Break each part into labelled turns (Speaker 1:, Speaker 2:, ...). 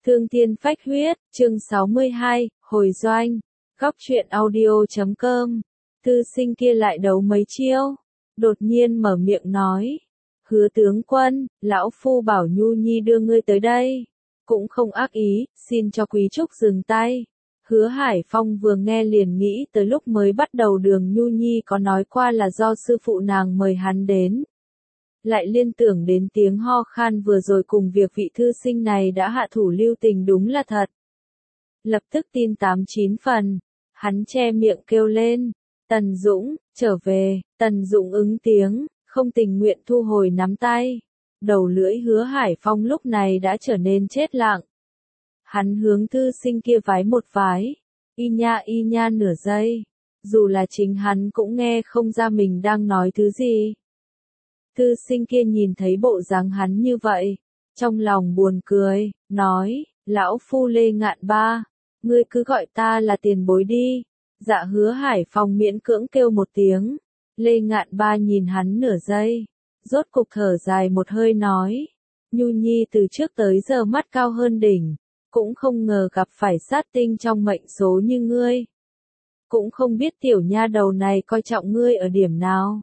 Speaker 1: Thương thiên phách huyết, chương 62, hồi doanh. Góc truyện audio.com. Thư sinh kia lại đấu mấy chiêu. Đột nhiên mở miệng nói. Hứa tướng quân, lão phu bảo Nhu Nhi đưa ngươi tới đây. Cũng không ác ý, xin cho quý trúc dừng tay. Hứa Hải Phong vừa nghe liền nghĩ tới lúc mới bắt đầu Đường Nhu Nhi có nói qua là do sư phụ nàng mời hắn đến. Lại liên tưởng đến tiếng ho khan vừa rồi cùng việc vị thư sinh này đã hạ thủ lưu tình đúng là thật. Lập tức tin 89 phần, hắn che miệng kêu lên, Tần Dũng, trở về, Tần Dũng ứng tiếng, không tình nguyện thu hồi nắm tay. Đầu lưỡi Hứa Hải Phong lúc này đã trở nên chết lặng. Hắn hướng thư sinh kia vái một vái, y nha nửa giây, dù là chính hắn cũng nghe không ra mình đang nói thứ gì. Thư sinh kia nhìn thấy bộ dáng hắn như vậy, trong lòng buồn cười, nói, lão phu Lê Ngạn Ba, ngươi cứ gọi ta là tiền bối đi. Dạ Hứa Hải Phong miễn cưỡng kêu một tiếng, Lê Ngạn Ba nhìn hắn nửa giây, rốt cục thở dài một hơi nói, Nhu Nhi từ trước tới giờ mắt cao hơn đỉnh, cũng không ngờ gặp phải sát tinh trong mệnh số như ngươi. Cũng không biết tiểu nha đầu này coi trọng ngươi ở điểm nào.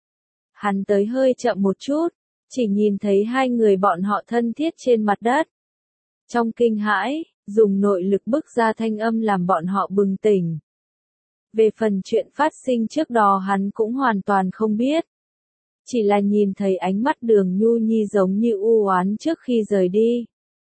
Speaker 1: Hắn tới hơi chậm một chút, chỉ nhìn thấy hai người bọn họ thân thiết trên mặt đất. Trong kinh hãi, dùng nội lực bức ra thanh âm làm bọn họ bừng tỉnh. Về phần chuyện phát sinh trước đó hắn cũng hoàn toàn không biết. Chỉ là nhìn thấy ánh mắt Đường Nhu Nhi giống như u oán trước khi rời đi.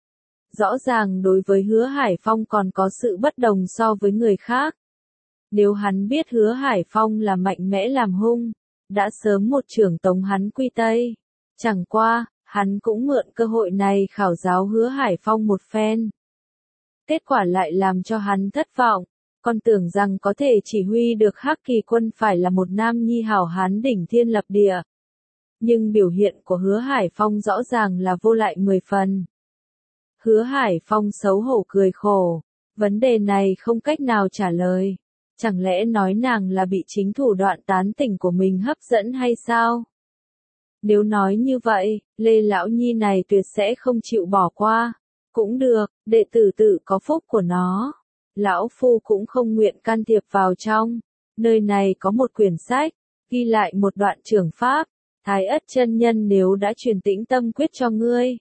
Speaker 1: Rõ ràng đối với Hứa Hải Phong còn có sự bất đồng so với người khác. Nếu hắn biết Hứa Hải Phong là mạnh mẽ làm hung, đã sớm một chưởng tống hắn quy tây. Chẳng qua, hắn cũng mượn cơ hội này khảo giáo Hứa Hải Phong một phen. Kết quả lại làm cho hắn thất vọng, còn tưởng rằng có thể chỉ huy được Hắc Kỳ quân phải là một nam nhi hảo hán đỉnh thiên lập địa. Nhưng biểu hiện của Hứa Hải Phong rõ ràng là vô lại 10 phần. Hứa Hải Phong xấu hổ cười khổ, vấn đề này không cách nào trả lời. Chẳng lẽ nói nàng là bị chính thủ đoạn tán tỉnh của mình hấp dẫn hay sao? Nếu nói như vậy, Lê Lão Nhi này tuyệt sẽ không chịu bỏ qua. Cũng được, đệ tử tự có phúc của nó. Lão Phu cũng không nguyện can thiệp vào trong. Nơi này có một quyển sách, ghi lại một đoạn trưởng pháp. Thái Ất chân nhân nếu đã truyền tĩnh tâm quyết cho ngươi.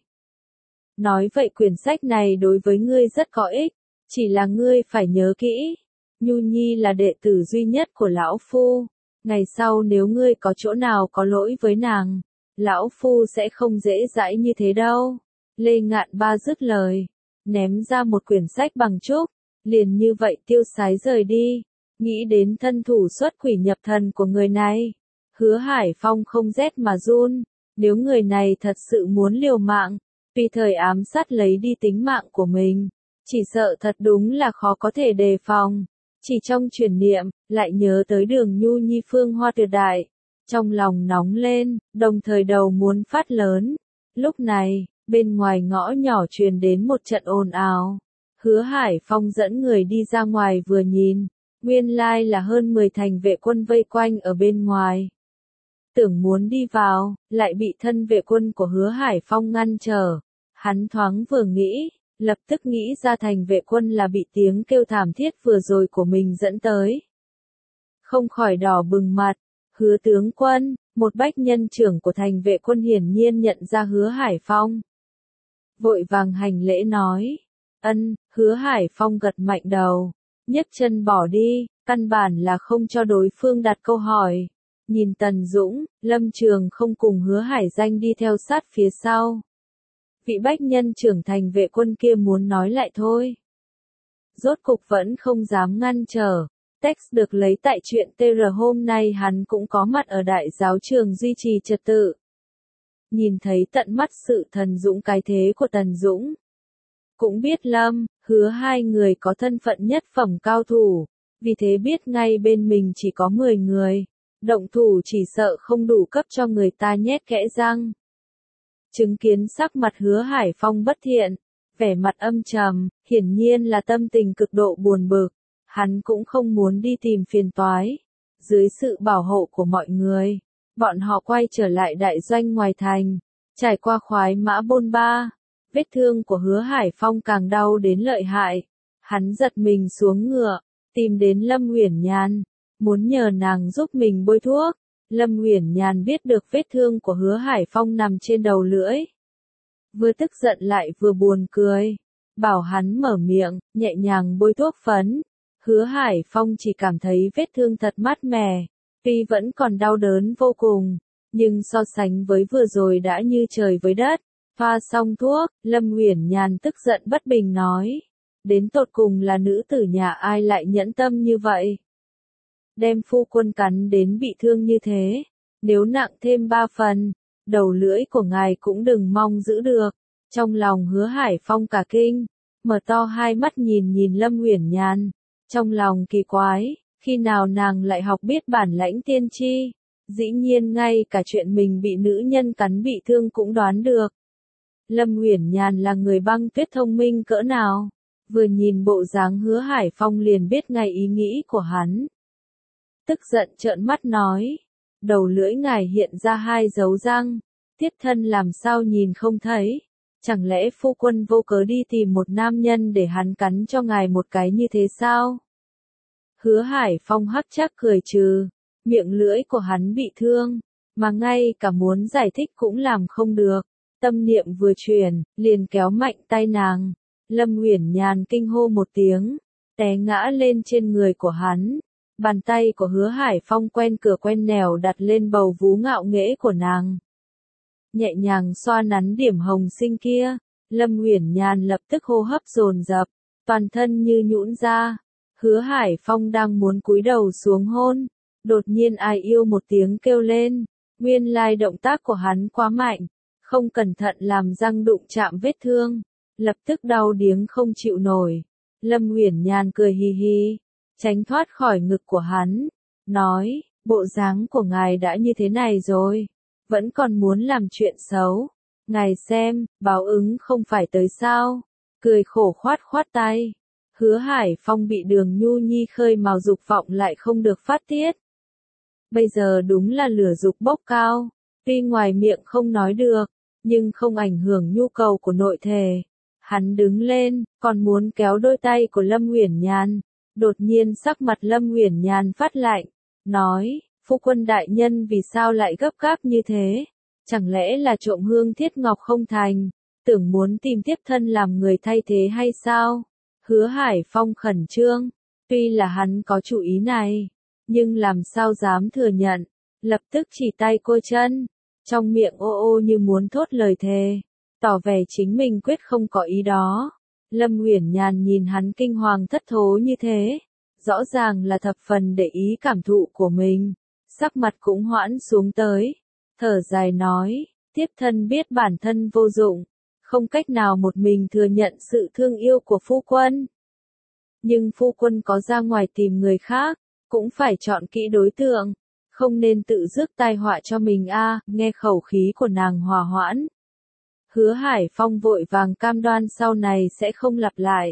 Speaker 1: Nói vậy quyển sách này đối với ngươi rất có ích. Chỉ là ngươi phải nhớ kỹ. Nhu Nhi là đệ tử duy nhất của Lão Phu. Ngày sau nếu ngươi có chỗ nào có lỗi với nàng, Lão Phu sẽ không dễ dãi như thế đâu. Lê Ngạn Ba dứt lời, ném ra một quyển sách bằng trúc, liền như vậy tiêu sái rời đi. Nghĩ đến thân thủ xuất quỷ nhập thần của người này, Hứa Hải Phong không rét mà run. Nếu người này thật sự muốn liều mạng, tùy thời ám sát lấy đi tính mạng của mình, chỉ sợ thật đúng là khó có thể đề phòng. Chỉ trong chuyển niệm, lại nhớ tới Đường Nhu Nhi phương hoa tuyệt đại. Trong lòng nóng lên, đồng thời đầu muốn phát lớn. Lúc này, bên ngoài ngõ nhỏ truyền đến một trận ồn ào. Hứa Hải Phong dẫn người đi ra ngoài vừa nhìn, nguyên lai là hơn 10 thành vệ quân vây quanh ở bên ngoài. Tưởng muốn đi vào, lại bị thân vệ quân của Hứa Hải Phong ngăn trở. Hắn thoáng vừa nghĩ, lập tức nghĩ ra thành vệ quân là bị tiếng kêu thảm thiết vừa rồi của mình dẫn tới. Không khỏi đỏ bừng mặt, Hứa tướng quân, một bách nhân trưởng của thành vệ quân hiển nhiên nhận ra Hứa Hải Phong. Vội vàng hành lễ nói, Hứa Hải Phong gật mạnh đầu, nhấc chân bỏ đi, căn bản là không cho đối phương đặt câu hỏi. Nhìn Tần Dũng, Lâm Trường không cùng Hứa Hải Danh đi theo sát phía sau. Vị bách nhân trưởng thành vệ quân kia muốn nói lại thôi. Rốt cục vẫn không dám ngăn trở. Text được lấy tại truyện TR hôm nay hắn cũng có mặt ở đại giáo trường duy trì trật tự. Nhìn thấy tận mắt sự thần dũng cái thế của Tần Dũng. Cũng biết Lâm, Hứa hai người có thân phận nhất phẩm cao thủ. Vì thế biết ngay bên mình chỉ có 10 người. Động thủ chỉ sợ không đủ cấp cho người ta nhét kẽ răng. Chứng kiến sắc mặt Hứa Hải Phong bất thiện, vẻ mặt âm trầm, hiển nhiên là tâm tình cực độ buồn bực. Hắn cũng không muốn đi tìm phiền toái. Dưới sự bảo hộ của mọi người, bọn họ quay trở lại đại doanh ngoài thành, trải qua khoái mã bôn ba. vết thương của Hứa Hải Phong càng đau đến lợi hại. Hắn giật mình xuống ngựa, tìm đến Lâm Uyển Nhan, muốn nhờ nàng giúp mình bôi thuốc. Lâm Uyển Nhan biết được vết thương của Hứa Hải Phong nằm trên đầu lưỡi. Vừa tức giận lại vừa buồn cười, bảo hắn mở miệng, nhẹ nhàng bôi thuốc phấn. Hứa Hải Phong chỉ cảm thấy vết thương thật mát mẻ, tuy vẫn còn đau đớn vô cùng, nhưng so sánh với vừa rồi đã như trời với đất. Pha xong thuốc, Lâm Uyển Nhan tức giận bất bình nói, đến tột cùng là nữ tử nhà ai lại nhẫn tâm như vậy? Đem phu quân cắn đến bị thương như thế, nếu nặng thêm 3 phần, đầu lưỡi của ngài cũng đừng mong giữ được. Trong lòng Hứa Hải Phong cả kinh, mở to hai mắt nhìn nhìn Lâm Uyển Nhan, trong lòng kỳ quái, khi nào nàng lại học biết bản lãnh tiên tri, dĩ nhiên ngay cả chuyện mình bị nữ nhân cắn bị thương cũng đoán được. Lâm Uyển Nhan là người băng tuyết thông minh cỡ nào, vừa nhìn bộ dáng Hứa Hải Phong liền biết ngay ý nghĩ của hắn. Tức giận trợn mắt nói, đầu lưỡi ngài hiện ra 2 dấu răng, tiết thân làm sao nhìn không thấy, chẳng lẽ phu quân vô cớ đi tìm một nam nhân để hắn cắn cho ngài một cái như thế sao? Hứa Hải Phong hắc chắc cười trừ, miệng lưỡi của hắn bị thương, mà ngay cả muốn giải thích cũng làm không được. Tâm niệm vừa chuyển, liền kéo mạnh tay nàng. Lâm Uyển Nhan kinh hô một tiếng, té ngã lên trên người của hắn. Bàn tay của Hứa Hải Phong quen cửa quen nẻo đặt lên bầu vú ngạo nghễ của nàng. Nhẹ nhàng xoa nắn điểm hồng sinh kia, Lâm Uyển Nhan lập tức hô hấp dồn dập, toàn thân như nhũn ra. Hứa Hải Phong đang muốn cúi đầu xuống hôn, đột nhiên ai yêu một tiếng kêu lên, nguyên lai động tác của hắn quá mạnh, không cẩn thận làm răng đụng chạm vết thương, lập tức đau điếng không chịu nổi. Lâm Uyển Nhan cười hì hì, tránh thoát khỏi ngực của hắn, nói, bộ dáng của ngài đã như thế này rồi, vẫn còn muốn làm chuyện xấu, ngài xem, báo ứng không phải tới sao, cười khổ khoát khoát tay. Hứa Hải Phong bị Đường Nhu Nhi khơi mào dục vọng lại không được phát tiết. Bây giờ đúng là lửa dục bốc cao, tuy ngoài miệng không nói được, nhưng không ảnh hưởng nhu cầu của nội thể. Hắn đứng lên, còn muốn kéo đôi tay của Lâm Uyển Nhan, đột nhiên sắc mặt Lâm Uyển Nhan phát lạnh, nói, phu quân đại nhân vì sao lại gấp gáp như thế? Chẳng lẽ là trộm hương thiết ngọc không thành, tưởng muốn tìm tiếp thân làm người thay thế hay sao? Hứa Hải Phong khẩn trương, tuy là hắn có chủ ý này, nhưng làm sao dám thừa nhận, lập tức chỉ tay cô chân, trong miệng ô ô như muốn thốt lời thề, tỏ vẻ chính mình quyết không có ý đó. Lâm Uyển Nhan nhìn hắn kinh hoàng thất thố như thế, rõ ràng là thập phần để ý cảm thụ của mình, sắc mặt cũng hoãn xuống tới, thở dài nói, tiếp thân biết bản thân vô dụng, không cách nào một mình thừa nhận sự thương yêu của phu quân. Nhưng phu quân có ra ngoài tìm người khác, cũng phải chọn kỹ đối tượng, không nên tự rước tai họa cho mình a. Nghe khẩu khí của nàng hòa hoãn. Hứa Hải Phong vội vàng cam đoan sau này sẽ không lặp lại.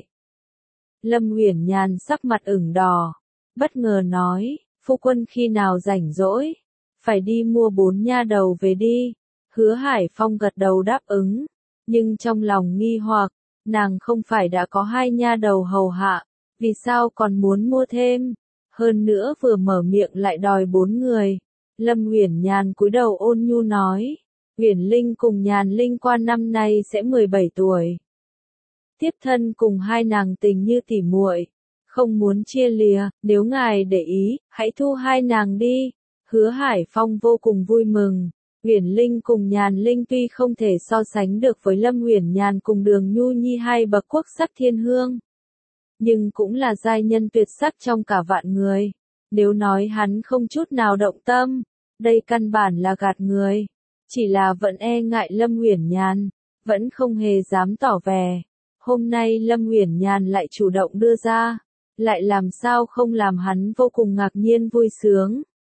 Speaker 1: Lâm Uyển Nhan sắc mặt ửng đỏ, bất ngờ nói, phu quân khi nào rảnh rỗi, phải đi mua 4 nha đầu về đi. Hứa Hải Phong gật đầu đáp ứng, nhưng trong lòng nghi hoặc, nàng không phải đã có 2 nha đầu hầu hạ, vì sao còn muốn mua thêm? Hơn nữa vừa mở miệng lại đòi 4 người. Lâm Uyển Nhan cúi đầu ôn nhu nói, Uyển Linh cùng Nhàn Linh qua năm nay sẽ 17 tuổi. Tiếp thân cùng 2 nàng tình như tỉ muội, không muốn chia lìa, nếu ngài để ý, hãy thu 2 nàng đi. Hứa Hải Phong vô cùng vui mừng. Uyển Linh cùng Nhàn Linh tuy không thể so sánh được với Lâm Uyển Nhan cùng Đường Nhu Nhi hai bậc quốc sắc thiên hương, nhưng cũng là giai nhân tuyệt sắc trong cả vạn người. Nếu nói hắn không chút nào động tâm, đây căn bản là gạt người, chỉ là vẫn e ngại Lâm Uyển Nhan, vẫn không hề dám tỏ vẻ. Hôm nay Lâm Uyển Nhan lại chủ động đưa ra, lại làm sao không làm hắn vô cùng ngạc nhiên vui sướng.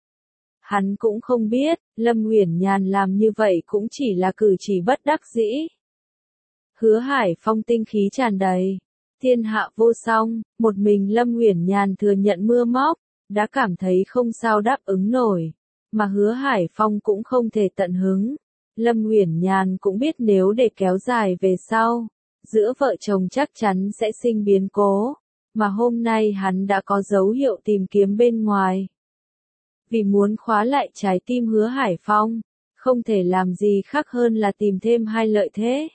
Speaker 1: Hắn cũng không biết, Lâm Uyển Nhan làm như vậy cũng chỉ là cử chỉ bất đắc dĩ. Hứa Hải Phong tinh khí tràn đầy, thiên hạ vô song, một mình Lâm Uyển Nhan thừa nhận mưa móc, đã cảm thấy không sao đáp ứng nổi, mà Hứa Hải Phong cũng không thể tận hứng, Lâm Uyển Nhàn cũng biết nếu để kéo dài về sau, giữa vợ chồng chắc chắn sẽ sinh biến cố, mà hôm nay hắn đã có dấu hiệu tìm kiếm bên ngoài. Vì muốn khóa lại trái tim Hứa Hải Phong, không thể làm gì khác hơn là tìm thêm hai lợi thế.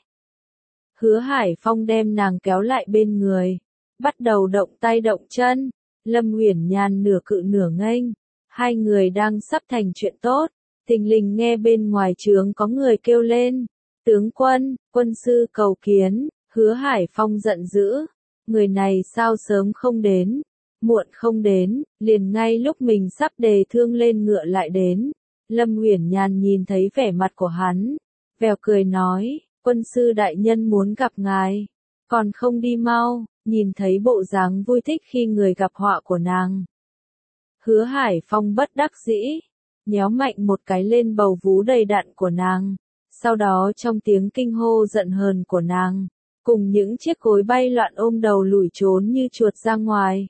Speaker 1: Hứa Hải Phong đem nàng kéo lại bên người, bắt đầu động tay động chân. Lâm Uyển Nhàn nửa cự nửa nghênh, hai người đang sắp thành chuyện tốt, thình lình nghe bên ngoài trướng có người kêu lên, tướng quân, quân sư cầu kiến. Hứa Hải Phong giận dữ, người này sao sớm không đến, muộn không đến, liền ngay lúc mình sắp đề thương lên ngựa lại đến. Lâm Uyển Nhàn nhìn thấy vẻ mặt của hắn, vèo cười nói, quân sư đại nhân muốn gặp ngài, còn không đi mau. Nhìn thấy bộ dáng vui thích khi người gặp họa của nàng, Hứa Hải Phong bất đắc dĩ, nhéo mạnh một cái lên bầu vú đầy đặn của nàng, sau đó trong tiếng kinh hô giận hờn của nàng, cùng những chiếc gối bay loạn ôm đầu lủi trốn như chuột ra ngoài.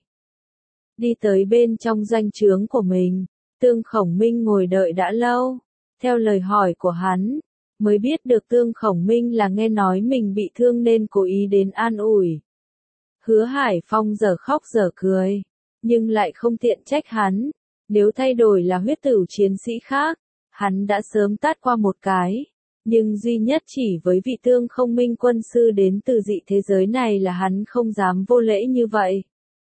Speaker 1: Đi tới bên trong doanh trướng của mình, Tương Khổng Minh ngồi đợi đã lâu, theo lời hỏi của hắn, mới biết được Tương Khổng Minh là nghe nói mình bị thương nên cố ý đến an ủi. Hứa Hải Phong giờ khóc giờ cười, nhưng lại không tiện trách hắn, nếu thay đổi là huyết tửu chiến sĩ khác, hắn đã sớm tát qua một cái, nhưng duy nhất chỉ với vị Tương Khổng Minh quân sư đến từ dị thế giới này là hắn không dám vô lễ như vậy.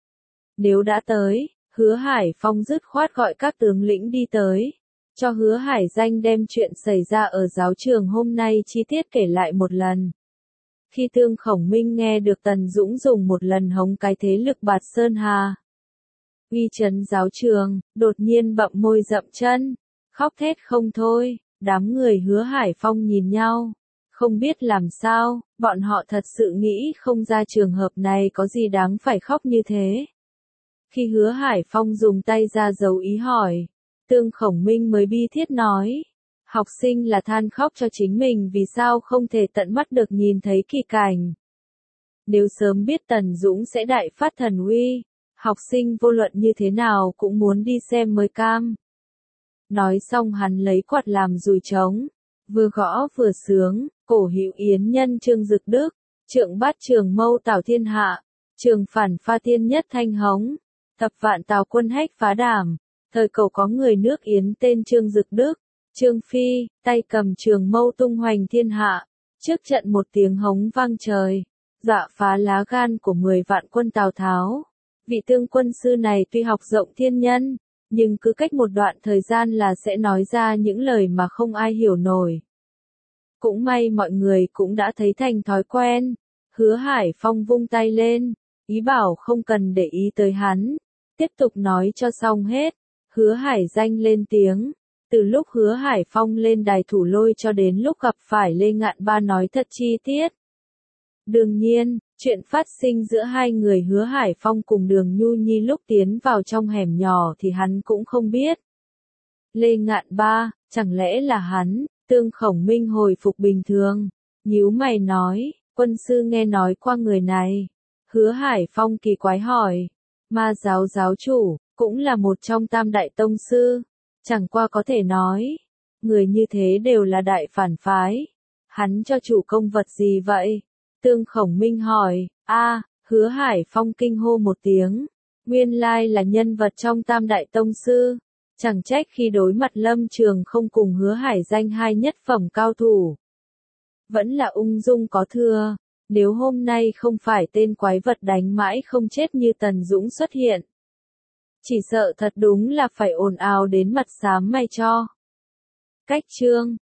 Speaker 1: Nếu đã tới, Hứa Hải Phong dứt khoát gọi các tướng lĩnh đi tới, cho Hứa Hải Danh đem chuyện xảy ra ở giáo trường hôm nay chi tiết kể lại một lần. Khi Tương Khổng Minh nghe được Tần Dũng dùng một lần hống cái thế lực Bạt Sơn Hà, uy chấn giáo trường, đột nhiên bậm môi dậm chân, khóc thét không thôi. Đám người Hứa Hải Phong nhìn nhau, không biết làm sao, bọn họ thật sự nghĩ không ra trường hợp này có gì đáng phải khóc như thế. Khi Hứa Hải Phong dùng tay ra dấu ý hỏi, Tương Khổng Minh mới bi thiết nói, học sinh là than khóc cho chính mình vì sao không thể tận mắt được nhìn thấy kỳ cảnh. Nếu sớm biết Tần Dũng sẽ đại phát thần uy, học sinh vô luận như thế nào cũng muốn đi xem mới cam. Nói xong hắn lấy quạt làm dùi trống, vừa gõ vừa sướng, cổ hữu yến nhân Trương Dực Đức, trượng bát trường mâu Tào Thiên Hạ, trường phản pha thiên nhất Thanh Hống, thập vạn Tào quân hách phá đảm. Thời cổ có người nước Yến tên Trương Dực Đức, Trương Phi, tay cầm trường mâu tung hoành thiên hạ, trước trận một tiếng hống vang trời, dọa phá lá gan của 10 vạn quân Tào Tháo. Vị Tương quân sư này tuy học rộng thiên nhân, nhưng cứ cách một đoạn thời gian là sẽ nói ra những lời mà không ai hiểu nổi. Cũng may mọi người cũng đã thấy thành thói quen. Hứa Hải Phong vung tay lên, ý bảo không cần để ý tới hắn, tiếp tục nói cho xong hết. Hứa Hải Danh lên tiếng, từ lúc Hứa Hải Phong lên đài thủ lôi cho đến lúc gặp phải Lê Ngạn Ba nói thật chi tiết. Đương nhiên, chuyện phát sinh giữa hai người Hứa Hải Phong cùng Đường Nhu Nhi lúc tiến vào trong hẻm nhỏ thì hắn cũng không biết. Lê Ngạn Ba, chẳng lẽ là hắn? Tương Khổng Minh hồi phục bình thường, nhíu mày nói, quân sư nghe nói qua người này. Hứa Hải Phong kỳ quái hỏi, Ma giáo giáo chủ, cũng là một trong tam đại tông sư, chẳng qua có thể nói, người như thế đều là đại phản phái. Hắn cho chủ công vật gì vậy? Tương Khổng Minh hỏi, Hứa Hải Phong kinh hô một tiếng, nguyên lai là nhân vật trong tam đại tông sư, chẳng trách khi đối mặt Lâm Trường không cùng Hứa Hải Danh hai nhất phẩm cao thủ. Vẫn là ung dung có thừa, nếu hôm nay không phải tên quái vật đánh mãi không chết như Tần Dũng xuất hiện. Chỉ sợ thật đúng là phải ồn ào đến mặt xám mày cho. Cách chương